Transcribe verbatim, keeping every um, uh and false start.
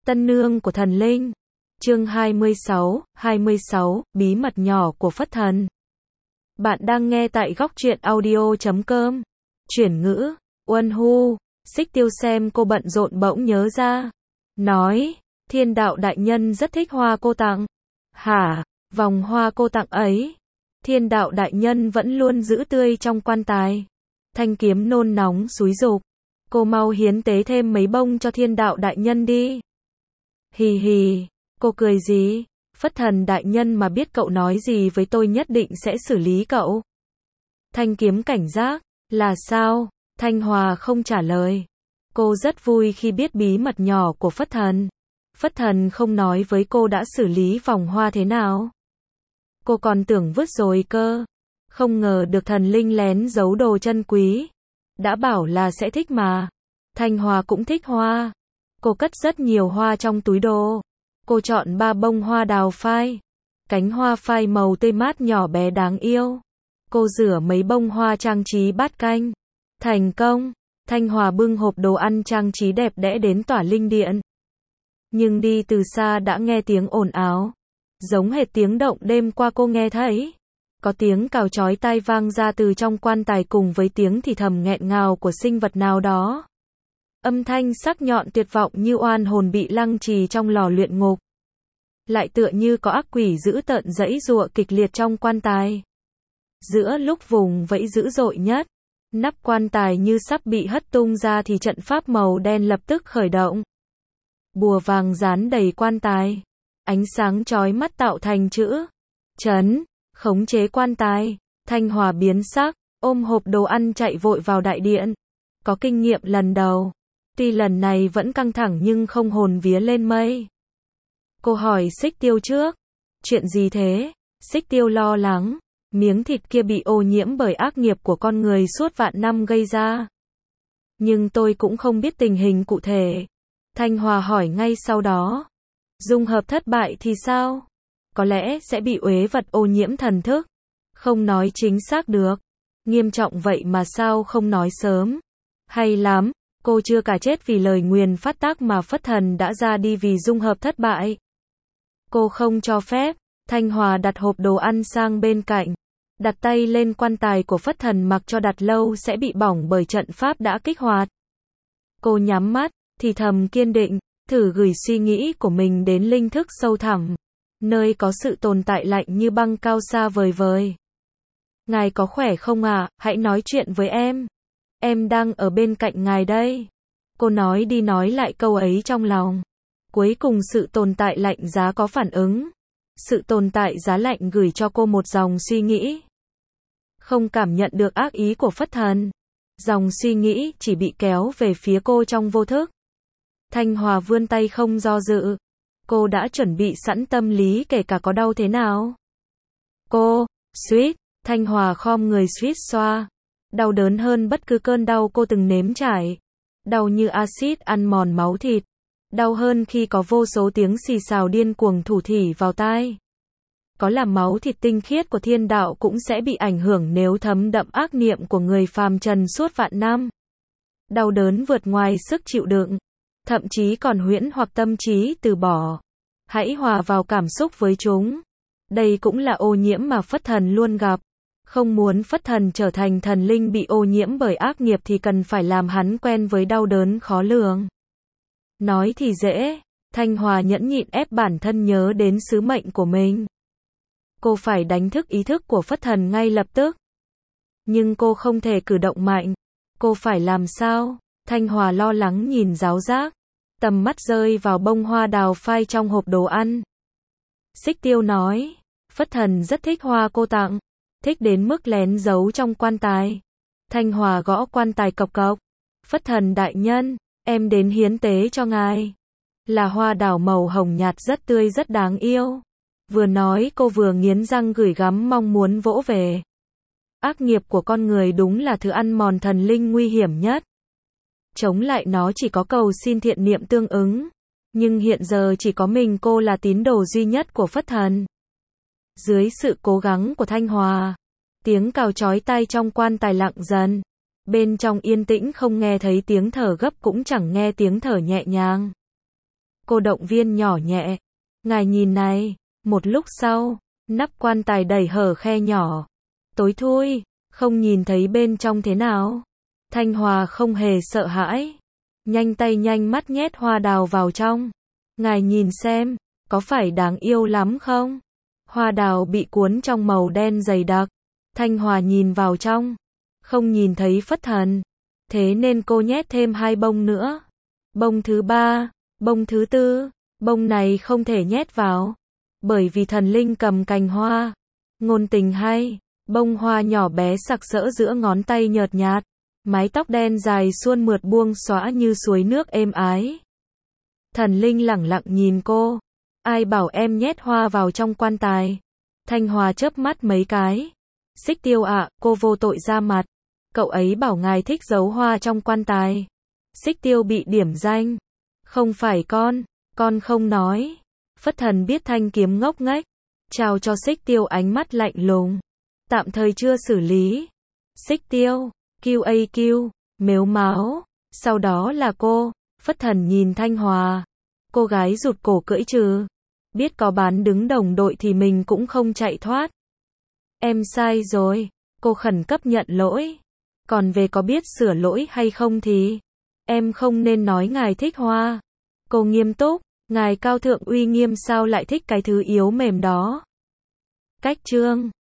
Tân nương của thần linh. Chương hai mươi sáu, hai mươi sáu, bí mật nhỏ của Phất Thần. Bạn đang nghe tại góc truyện audio chấm com. Chuyển ngữ, Uân Hu, Xích Tiêu xem cô bận rộn bỗng nhớ ra. Nói, Thiên đạo đại nhân rất thích hoa cô tặng. Hả, vòng hoa cô tặng ấy. Thiên đạo đại nhân vẫn luôn giữ tươi trong quan tài. Thanh kiếm nôn nóng xúi giục. Cô mau hiến tế thêm mấy bông cho thiên đạo đại nhân đi. Hì hì, cô cười gì? Phất Thần đại nhân mà biết cậu nói gì với tôi nhất định sẽ xử lý cậu. Thanh kiếm cảnh giác, là sao? Thanh Hòa không trả lời. Cô rất vui khi biết bí mật nhỏ của Phất Thần. Phất Thần không nói với cô đã xử lý vòng hoa thế nào. Cô còn tưởng vứt rồi cơ. Không ngờ được thần linh lén giấu đồ chân quý. Đã bảo là sẽ thích mà. Thanh Hòa cũng thích hoa. Cô cất rất nhiều hoa trong túi đồ. Cô chọn ba bông hoa đào phai. Cánh hoa phai màu tươi mát nhỏ bé đáng yêu. Cô rửa mấy bông hoa trang trí bát canh. Thành công. Thanh Hòa bưng hộp đồ ăn trang trí đẹp đẽ đến tỏa linh điện. Nhưng đi từ xa đã nghe tiếng ồn ào. Giống hệt tiếng động đêm qua cô nghe thấy. Có tiếng cào chói tai vang ra từ trong quan tài cùng với tiếng thì thầm nghẹn ngào của sinh vật nào đó. Âm thanh sắc nhọn tuyệt vọng như oan hồn bị lăng trì trong lò luyện ngục. Lại tựa như có ác quỷ dữ tợn giãy giụa kịch liệt trong quan tài. Giữa lúc vùng vẫy dữ dội nhất, nắp quan tài như sắp bị hất tung ra thì trận pháp màu đen lập tức khởi động. Bùa vàng dán đầy quan tài. Ánh sáng chói mắt tạo thành chữ chấn, khống chế quan tài. Thanh Hòa biến sắc, ôm hộp đồ ăn chạy vội vào đại điện. Có kinh nghiệm lần đầu. Tuy lần này vẫn căng thẳng nhưng không hồn vía lên mây. Cô hỏi Xích Tiêu trước. Chuyện gì thế? Xích Tiêu lo lắng. Miếng thịt kia bị ô nhiễm bởi ác nghiệp của con người suốt vạn năm gây ra. Nhưng tôi cũng không biết tình hình cụ thể. Thanh Hòa hỏi ngay sau đó. Dung hợp thất bại thì sao? Có lẽ sẽ bị uế vật ô nhiễm thần thức. Không nói chính xác được. Nghiêm trọng vậy mà sao không nói sớm? Hay lắm, cô chưa cả chết vì lời nguyền phát tác mà Phất Thần đã ra đi vì dung hợp thất bại. Cô không cho phép. Thanh Hòa đặt hộp đồ ăn sang bên cạnh. Đặt tay lên quan tài của Phất Thần mặc cho đặt lâu sẽ bị bỏng bởi trận pháp đã kích hoạt. Cô nhắm mắt, thì thầm kiên định, thử gửi suy nghĩ của mình đến linh thức sâu thẳm. Nơi có sự tồn tại lạnh như băng cao xa vời vời. Ngài có khỏe không ạ? À? Hãy nói chuyện với em. Em đang ở bên cạnh ngài đây. Cô nói đi nói lại câu ấy trong lòng. Cuối cùng sự tồn tại lạnh giá có phản ứng. Sự tồn tại giá lạnh gửi cho cô một dòng suy nghĩ. Không cảm nhận được ác ý của Phất Thần. Dòng suy nghĩ chỉ bị kéo về phía cô trong vô thức. Thanh Hòa vươn tay không do dự. Cô đã chuẩn bị sẵn tâm lý kể cả có đau thế nào. Cô, suýt, Thanh Hòa khom người suýt xoa. Đau đớn hơn bất cứ cơn đau cô từng nếm trải. Đau như axit ăn mòn máu thịt. Đau hơn khi có vô số tiếng xì xào điên cuồng thủ thỉ vào tai. Có là máu thịt tinh khiết của thiên đạo cũng sẽ bị ảnh hưởng nếu thấm đậm ác niệm của người phàm trần suốt vạn năm. Đau đớn vượt ngoài sức chịu đựng. Thậm chí còn huyễn hoặc tâm trí từ bỏ. Hãy hòa vào cảm xúc với chúng. Đây cũng là ô nhiễm mà Phất Thần luôn gặp. Không muốn Phất Thần trở thành thần linh bị ô nhiễm bởi ác nghiệp thì cần phải làm hắn quen với đau đớn khó lường. Nói thì dễ, Thanh Hòa nhẫn nhịn ép bản thân nhớ đến sứ mệnh của mình. Cô phải đánh thức ý thức của Phất Thần ngay lập tức. Nhưng cô không thể cử động mạnh. Cô phải làm sao? Thanh Hòa lo lắng nhìn giáo giác. Tầm mắt rơi vào bông hoa đào phai trong hộp đồ ăn. Xích Tiêu nói, Phất Thần rất thích hoa cô tặng. Thích đến mức lén giấu trong quan tài. Thanh Hòa gõ quan tài cộc cộc. Phất Thần đại nhân, em đến hiến tế cho ngài. Là hoa đào màu hồng nhạt rất tươi rất đáng yêu. Vừa nói cô vừa nghiến răng gửi gắm mong muốn vỗ về. Ác nghiệp của con người đúng là thứ ăn mòn thần linh nguy hiểm nhất. Chống lại nó chỉ có cầu xin thiện niệm tương ứng. Nhưng hiện giờ chỉ có mình cô là tín đồ duy nhất của Phất Thần. Dưới sự cố gắng của Thanh Hòa, tiếng cào chói tai trong quan tài lặng dần. Bên trong yên tĩnh không nghe thấy tiếng thở gấp cũng chẳng nghe tiếng thở nhẹ nhàng. Cô động viên nhỏ nhẹ. Ngài nhìn này. Một lúc sau, nắp quan tài đẩy hở khe nhỏ. Tối thui, không nhìn thấy bên trong thế nào. Thanh Hòa không hề sợ hãi. Nhanh tay nhanh mắt nhét hoa đào vào trong. Ngài nhìn xem, có phải đáng yêu lắm không? Hoa đào bị cuốn trong màu đen dày đặc. Thanh Hòa nhìn vào trong. Không nhìn thấy Phất Thần. Thế nên cô nhét thêm hai bông nữa. Bông thứ ba, bông thứ tư, bông này không thể nhét vào. Bởi vì thần linh cầm cành hoa. Ngôn tình hay, bông hoa nhỏ bé sặc sỡ giữa ngón tay nhợt nhạt. Mái tóc đen dài suôn mượt buông xõa như suối nước êm ái. Thần linh lẳng lặng nhìn cô. Ai bảo em nhét hoa vào trong quan tài? Thanh Hòa chớp mắt mấy cái. Xích Tiêu ạ, cô vô tội ra mặt. Cậu ấy bảo ngài thích giấu hoa trong quan tài. Xích Tiêu bị điểm danh. Không phải con, con không nói. Phất Thần biết thanh kiếm ngốc nghếch. Chào cho Xích Tiêu ánh mắt lạnh lùng. Tạm thời chưa xử lý. Xích Tiêu, Q A Q, mếu máo. Sau đó là cô. Phất Thần nhìn Thanh Hòa. Cô gái rụt cổ cưỡi trừ. Biết có bán đứng đồng đội thì mình cũng không chạy thoát. Em sai rồi. Cô khẩn cấp nhận lỗi. Còn về có biết sửa lỗi hay không thì em không nên nói ngài thích hoa. Cô nghiêm túc. Ngài cao thượng uy nghiêm sao lại thích cái thứ yếu mềm đó. Cách chương